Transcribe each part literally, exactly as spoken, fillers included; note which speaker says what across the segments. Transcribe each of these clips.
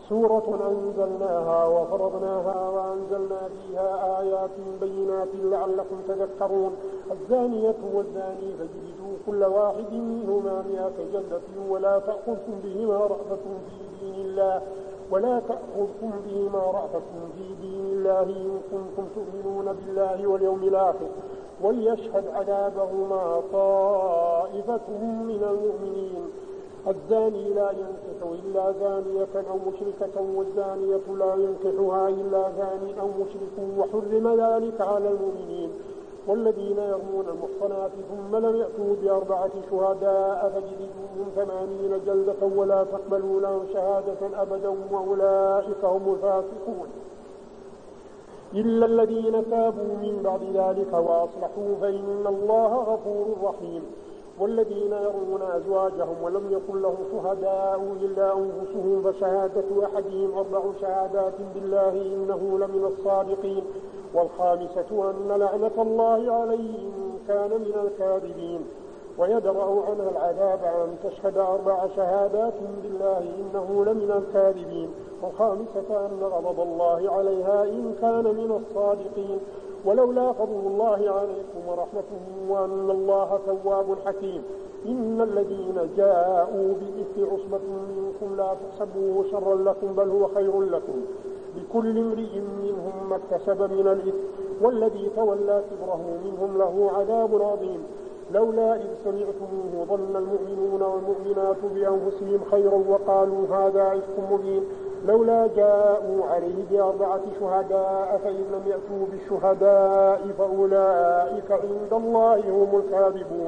Speaker 1: سورة أنزلناها وفرضناها وأنزلنا فيها آيات بينات لعلكم تذكرون. الزانية والزاني فاجلدوا كل واحد منهما مئة جلدة ولا تأخذكم بهما رأفة في دين الله ولا تأخذكم بهما رأفة في دين الله إن كنتم تؤمنون بالله واليوم الآخر وليشهد عذابهما طائفة من المؤمنين. الزاني لا ينكح إلا زانية أو مشركة والزانية لا ينكحها إلا زاني أو مشرك وحرم ذلك على المؤمنين. والذين يرمون المحصنات ثم لم يأتوا بأربعة شهداء فاجلدوهم ثمانين جلدة ولا تقبلوا لهم شهادة أبدا وأولئك هم الفاسقون إلا الذين تابوا من بعد ذلك وأصلحوا فإن الله غفور رحيم. والذين يرون أزواجهم ولم يكن لهم شهداء إلا أنفسهم فشهادة أحدهم أربع شهادات بالله إنه لمن الصادقين. والخامسة أن لعنة الله عليه إن كان من الكاذبين ويدرأ عنها العذاب أن تشهد أربع شهادات بالله إنه لمن الكاذبين. والخامسة أن غضب الله عليها إن كان من الصادقين. ولولا فضل الله عليكم ورحمته وأن الله تواب حكيم. إن الذين جاءوا بإثم عصبة منكم لا تحسبوه شرا لكم بل هو خير لكم لكل امرئ منهم ما اكتسب من الإثم والذي تولى كبره منهم له عذاب عظيم. لولا إذ سمعتموه ظن المؤمنون والمؤمنات بأنفسهم خيرا وقالوا هذا إفك مبين. لولا جاءوا عليه بأربعة شهداء فإن لم يأتوا بالشهداء فأولئك عند الله هم الكاذبون.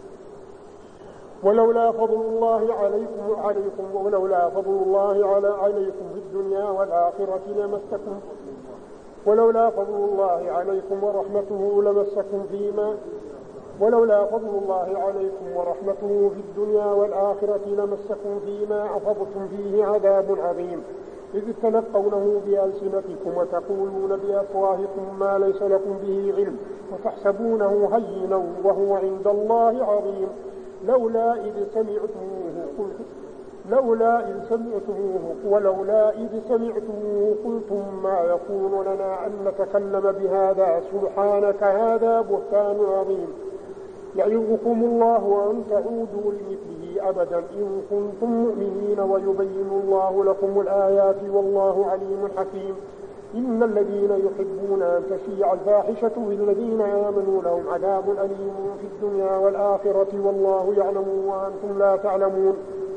Speaker 1: ولولا فضل الله عليكم عليكم ولولا فضل الله على عليكم في الدنيا والآخرة لمسكم ولولا فضل الله عليكم ورحمته لمسكم فيما ولولا فضل الله عليكم ورحمته في الدنيا والآخرة لمسكم فيما أفضتم فيه عذاب عظيم. إذ تلقونه بألسنتكم وتقولون بأفواهكم ما ليس لكم به علم وتحسبونه هينا وهو عند الله عظيم. لولا إذ سمعتموه قلتم لولا إذ سمعتموه ولولا إذ سمعتموه قلتم ما يكون لنا أن نتكلم بهذا سبحانك هذا بهتان عظيم. يعظكم الله أن تعودوا لمثله أبدا إن كنتم مؤمنين ويبين الله لكم الآيات والله عليم حكيم. إن الذين يحبون أن تشيع الفاحشة بالذين آمنوا لهم عذاب أليم في الدنيا والآخرة والله يعلم وأنتم لا تعلمون.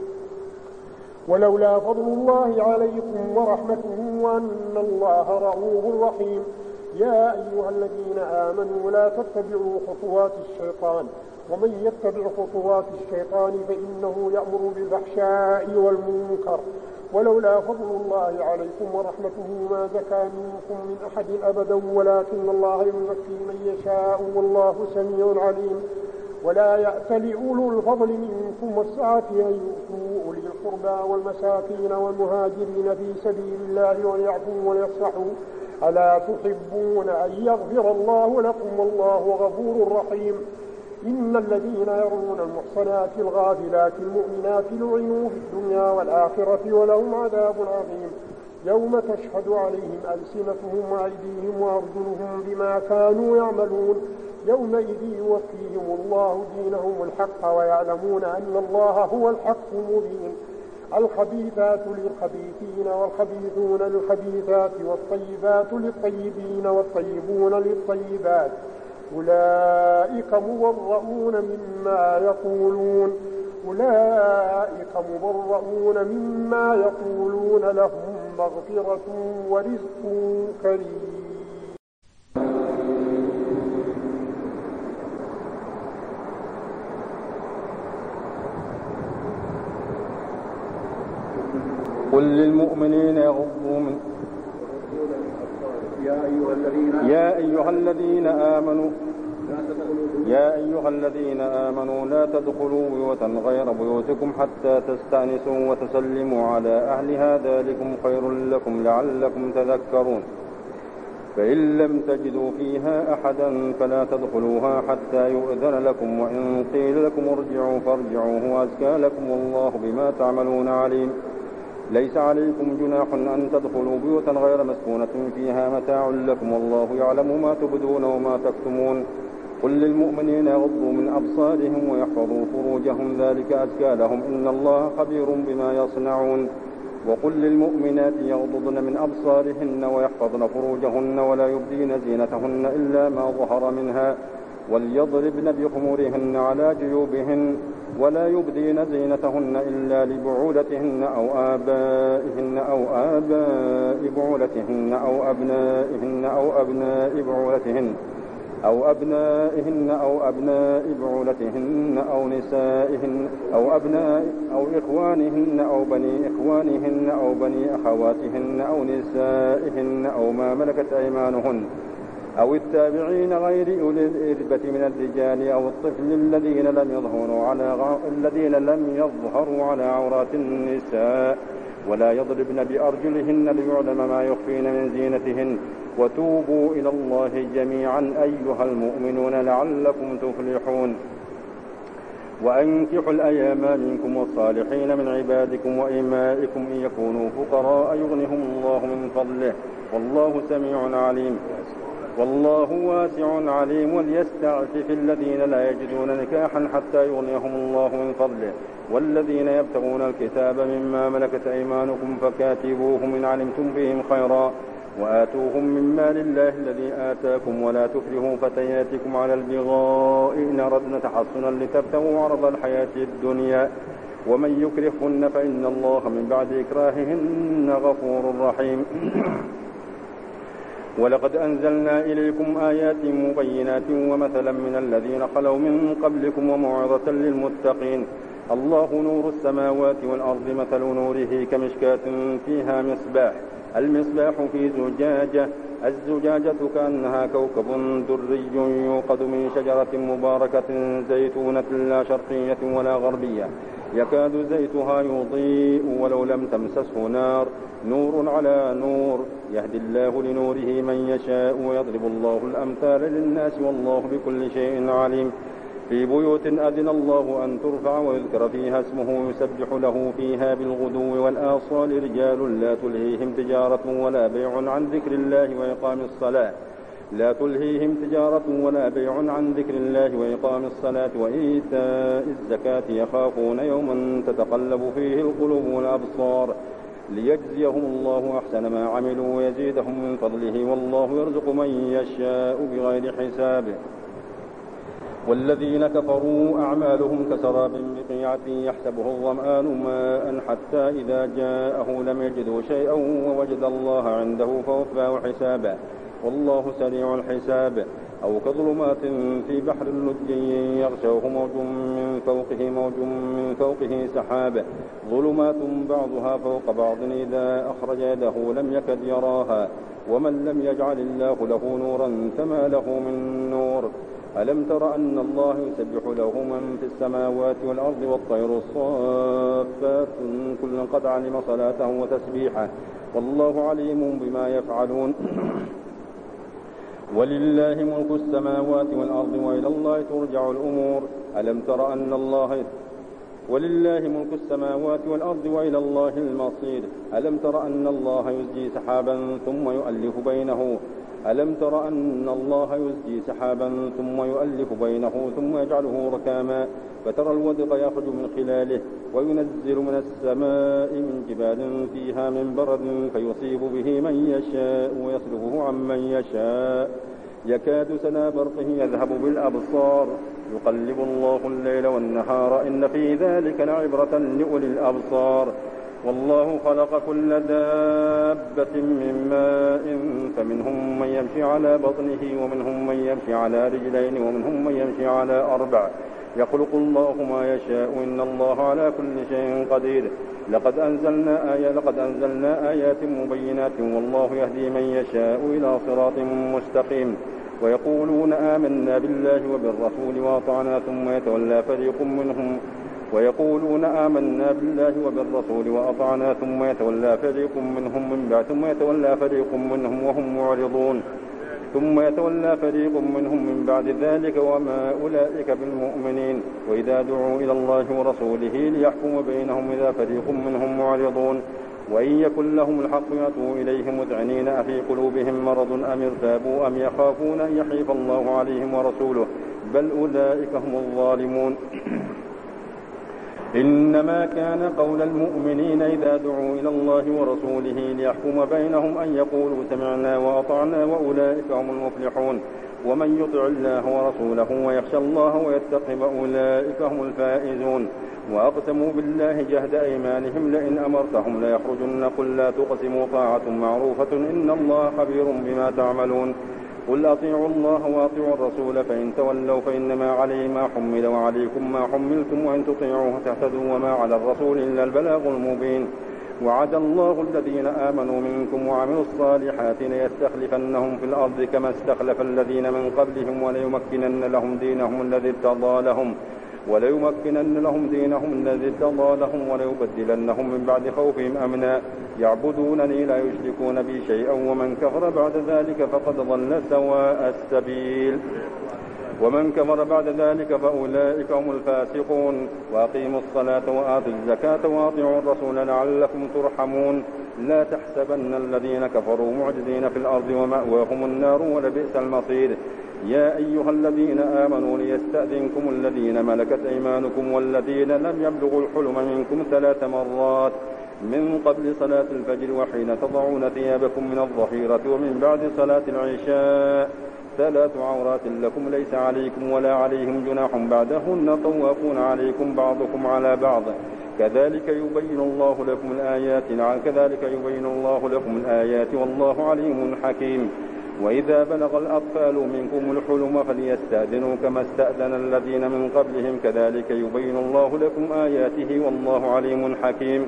Speaker 1: ولولا فضل الله عليكم ورحمته وأن الله رؤوف رحيم. يا أيها الذين آمنوا لا تتبعوا خطوات الشيطان ومن يتبع خطوات الشيطان فإنه يأمر بالفحشاء والمنكر. ولولا فضل الله عليكم ورحمته ما زكى منكم من أحد أبدا ولكن الله يزكي من يشاء والله سميع عليم. ولا يأتل أولو الفضل منكم والسعة أن يؤتوا أولي القربى والمساكين والمهاجرين في سبيل الله وليعفوا وليصفحوا ألا تحبون أن يغفر الله لكم والله غفور رحيم. إن الذين يرون المحصنات الغافلات المؤمنات لعنوا في الدنيا والآخرة ولهم عذاب عظيم. يوم تشهد عليهم ألسنتهم وأيديهم وأرجلهم بما كانوا يعملون. يومئذ يوفيهم الله دينهم الحق ويعلمون أن الله هو الحق المبين. الخبيثات للخبيثين والخبيثون للخبيثات والطيبات للطيبين والطيبون للطيبات أولئك مبرؤون مما يقولون أولئك مبرؤون مما يقولون لهم مغفرة ورزق كريم.
Speaker 2: قل للمؤمنين يغضوا من
Speaker 3: يا أيها الذين
Speaker 2: يا أيها الذين آمنوا يا أيها الذين آمنوا لا تدخلوا بيوتا غير بيوتكم حتى تستأنسوا وتسلموا على أهلها ذلكم خير لكم لعلكم تذكرون. فإن لم تجدوا فيها أحدا فلا تدخلوها حتى يؤذن لكم وإن قيل لكم ارجعوا فارجعوا هو أزكى لكم والله بما تعملون عليم. ليس عليكم جناح أن تدخلوا بيوتا غير مسكونة فيها متاع لكم والله يعلم ما تبدون وما تكتمون قل للمؤمنين يغضوا من أبصارهم ويحفظوا فروجهم ذلك أزكى لهم إن الله خبير بما يصنعون وقل للمؤمنات يغضضن من أبصارهن ويحفظن فروجهن ولا يبدين زينتهن إلا ما ظهر منها وليضربن بخمورهن على جيوبهن ولا يبدين زينتهن إلا لبعولتهن أو آبائهن أو آباء بعولتهن أو أبنائهن أو أبناء بعولتهن أو أبنائهن أو أبناء بعولتهن أو نسائهن أو أبناء أو إخوانهن أو بني إخوانهن أو بني أخواتهن أو نسائهن أو ما ملكت أيمانهن أو التابعين غير أولي الإربة من الرجال أو الطفل الذين لم يظهروا على غ... الذين لم يظهروا على عورات النساء ولا يضربن بأرجلهن ليعلم ما يخفين من زينتهن وتوبوا إلى الله جميعا أيها المؤمنون لعلكم تفلحون وأنكحوا الأيام منكم والصالحين من عبادكم وإمائكم إن يكونوا فقراء يغنهم الله من فضله والله سميع عليم والله واسع عليم وليستعفف الذين لا يجدون نكاحا حتى يغنيهم الله من فضله والذين يبتغون الكتاب مما ملكت أيمانكم فكاتبوهم إن علمتم فيهم خيرا وآتوهم من مال الله الذي آتاكم ولا تكرهوا فتياتكم على البغاء إن أردنا تحصنا لتبتغوا عرض الحياة الدنيا ومن يكرهن فإن الله من بعد إكراههن غفور رحيم ولقد أنزلنا إليكم آيات مبينات ومثلا من الذين خلوا من قبلكم وموعظة للمتقين الله نور السماوات والأرض مثل نوره كمشكاة فيها مصباح المصباح في زجاجة الزجاجة كأنها كوكب دري يوقد من شجرة مباركة زيتونة لا شرقية ولا غربية يكاد زيتها يضيء ولو لم تمسسه نار نور على نور يهدي الله لنوره من يشاء ويضرب الله الأمثال للناس والله بكل شيء عليم في بيوت أذن الله أن ترفع ويذكر فيها اسمه يسبح له فيها بالغدو والآصال رجال لا تلهيهم تجارة ولا بيع عن ذكر الله وإقام الصلاة لا تلهيهم تجارة ولا بيع عن ذكر الله وإقام الصلاة وإيتاء الزكاة يخافون يوما تتقلب فيه القلوب والأبصار ليجزيهم الله أحسن ما عملوا ويزيدهم من فضله والله يرزق من يشاء بغير حساب والذين كفروا أعمالهم كسراب بقيعة يحسبه الظمآن ماء حتى إذا جاءه لم يجده شيئا ووجد الله عنده فوفاه حسابا والله سريع الحساب أو كظلمات في بحر اللج يغشوه موج من فوقه موج من فوقه سحاب ظلمات بعضها فوق بعض إذا أخرج يده لم يكد يراها ومن لم يجعل الله له نورا فما له من نور ألم تر أن الله يسبح له من في السماوات والأرض والطير الصافات كل قد علم صلاته وتسبيحه والله عليم بما يفعلون ولله ملك السماوات والأرض وإلى الله ترجع الأمور ألم تر أن الله ولله ملك السماوات والأرض وإلى الله المصير ألم تر أن الله يزجي سحابا ثم يؤلف بينه ألم تر أن الله يزجي سحابا ثم يؤلف بينه ثم يجعله ركاما فترى الودق يخرج من خلاله وينزل من السماء من جبال فيها من برد فيصيب به من يشاء ويصرفه عن من يشاء يكاد سنا برقه يذهب بالأبصار يقلب الله الليل والنهار إن في ذلك لعبرة لأولي الأبصار والله خلق كل دابة من ماء فمنهم من يمشي على بطنه ومنهم من يمشي على رجلين ومنهم من يمشي على أربع يخلق الله ما يشاء إن الله على كل شيء قدير لقد أنزلنا آية لقد أنزلنا آيات مبينات والله يهدي من يشاء إلى صراط مستقيم ويقولون آمنا بالله وبالرسول وأطعنا ثم يتولى فريق منهم ويقولون آمنا بالله وبالرسول وأطعنا ثم يتولى فريق منهم من بعد ثم يتولى فريق منهم وهم معرضون ثم يتولى فريق منهم من بعد ذلك وما أولئك بالمؤمنين وإذا دعوا إلى الله ورسوله ليحكم بينهم إذا فريق منهم معرضون وإن يكن لهم الحق يأتوا إليه مذعنين أفي قلوبهم مرض أم ارتابوا أم يخافون أن يحيف الله عليهم ورسوله بل أولئك هم الظالمون. إنما كان قول المؤمنين إذا دعوا إلى الله ورسوله ليحكم بينهم أن يقولوا سمعنا وأطعنا وأولئك هم المفلحون. ومن يطع الله ورسوله ويخشى الله ويتق فأولئك هم الفائزون. وأقسموا بالله جهد أيمانهم لئن أمرتهم ليخرجن قل لا تقسموا طاعة معروفة إن الله خبير بما تعملون. قل أطيعوا الله وأطيعوا الرسول فإن تولوا فإنما عليه ما حمل وعليكم ما حملتم وإن تطيعوه تهتدوا وما على الرسول إلا البلاغ المبين. وعد الله الذين آمنوا منكم وعملوا الصالحات ليستخلفنهم في الأرض كما استخلف الذين من قبلهم وليمكنن لهم دينهم الذي ارتضى لهم وليمكنن لهم دينهم الذي ارتضى لهم وليبدلنهم من بعد خوفهم أمنا يعبدونني لا يشركون بي شيئا ومن كفر بعد ذلك فقد ضل سواء السبيل. ومن كفر بعد ذلك فأولئك هم الفاسقون. وأقيموا الصلاة وآتوا الزكاة وأطيعوا الرسول لعلكم ترحمون. لا تحسبن الذين كفروا معجزين في الأرض ومأواهم النار ولبئس المصير. يا أيها الذين آمنوا ليستأذنكم الذين ملكت أيمانكم والذين لم يبلغوا الحلم منكم ثلاث مرات من قبل صلاة الفجر وحين تضعون ثيابكم من الظهيرة ومن بعد صلاة العشاء ثلاث عورات لكم ليس عليكم ولا عليهم جناح بعدهن طوافون عليكم بعضكم على بعض كذلك يبين الله لكم الآيات كذلك يبين الله لكم الآيات والله عليم حكيم. وإذا بلغ الأطفال منكم الحلم فليستأذنوا كما استأذن الذين من قبلهم كذلك يبين الله لكم آياته والله عليم حكيم.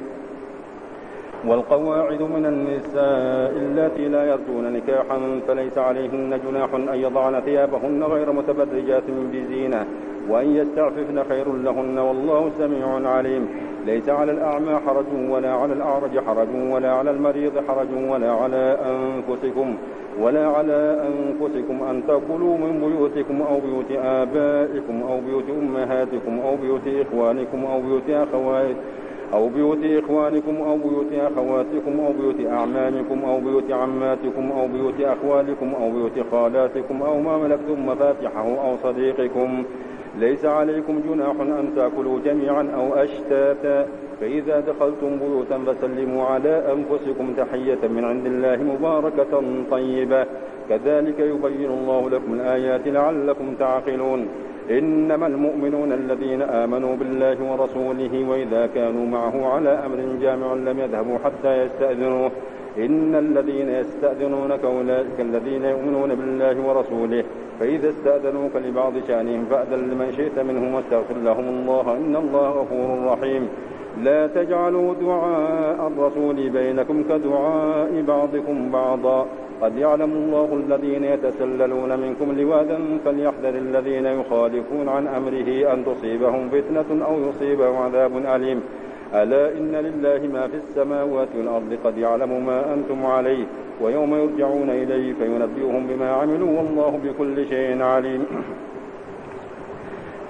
Speaker 2: والقواعد من النساء اللاتي لا يرجون نكاحا فليس عليهن جناح أن يضعن ثيابهن غير متبرجات بزينة وأن يستعففن خير لهن والله سميع عليم. ليس على الأعمى حرج ولا على الأعرج حرج ولا على المريض حرج ولا على أنفسكم ولا على أنفسكم أن تأكلوا من بيوتكم أو بيوت آبائكم أو بيوت أمهاتكم أو بيوت إخوانكم أو بيوت أخواتكم أو بيوت إخوانكم أو بيوت أخواتكم أو بيوت أعمامكم أو بيوت عماتكم أو بيوت أخوالكم أو بيوت خالاتكم أو ما ملكتم مفاتحه أو صديقكم. ليس عليكم جناح أن تأكلوا جميعا أو أشتاتا فإذا دخلتم بيوتا فسلموا على أنفسكم تحية من عند الله مباركة طيبة كذلك يبين الله لكم الآيات لعلكم تعقلون. إنما المؤمنون الذين آمنوا بالله ورسوله وإذا كانوا معه على أمر جامع لم يذهبوا حتى يستأذنوه إن الذين يستأذنونك أولئك الذين يؤمنون بالله ورسوله فإذا استأذنوك لبعض شأنهم فأذن لمن شئت منهم واستغفر لهم الله إن الله غفور رحيم. لا تجعلوا دعاء الرسول بينكم كدعاء بعضكم بعضا قد يعلم الله الذين يتسللون منكم لواذا فليحذر الذين يخالفون عن أمره أن تصيبهم فتنة أو يصيبهم عذاب أليم. ألا إن لله ما في السماوات والأرض قد يعلم ما أنتم عليه ويوم يرجعون إليه فينبئهم بما عملوا والله بكل شيء عليم.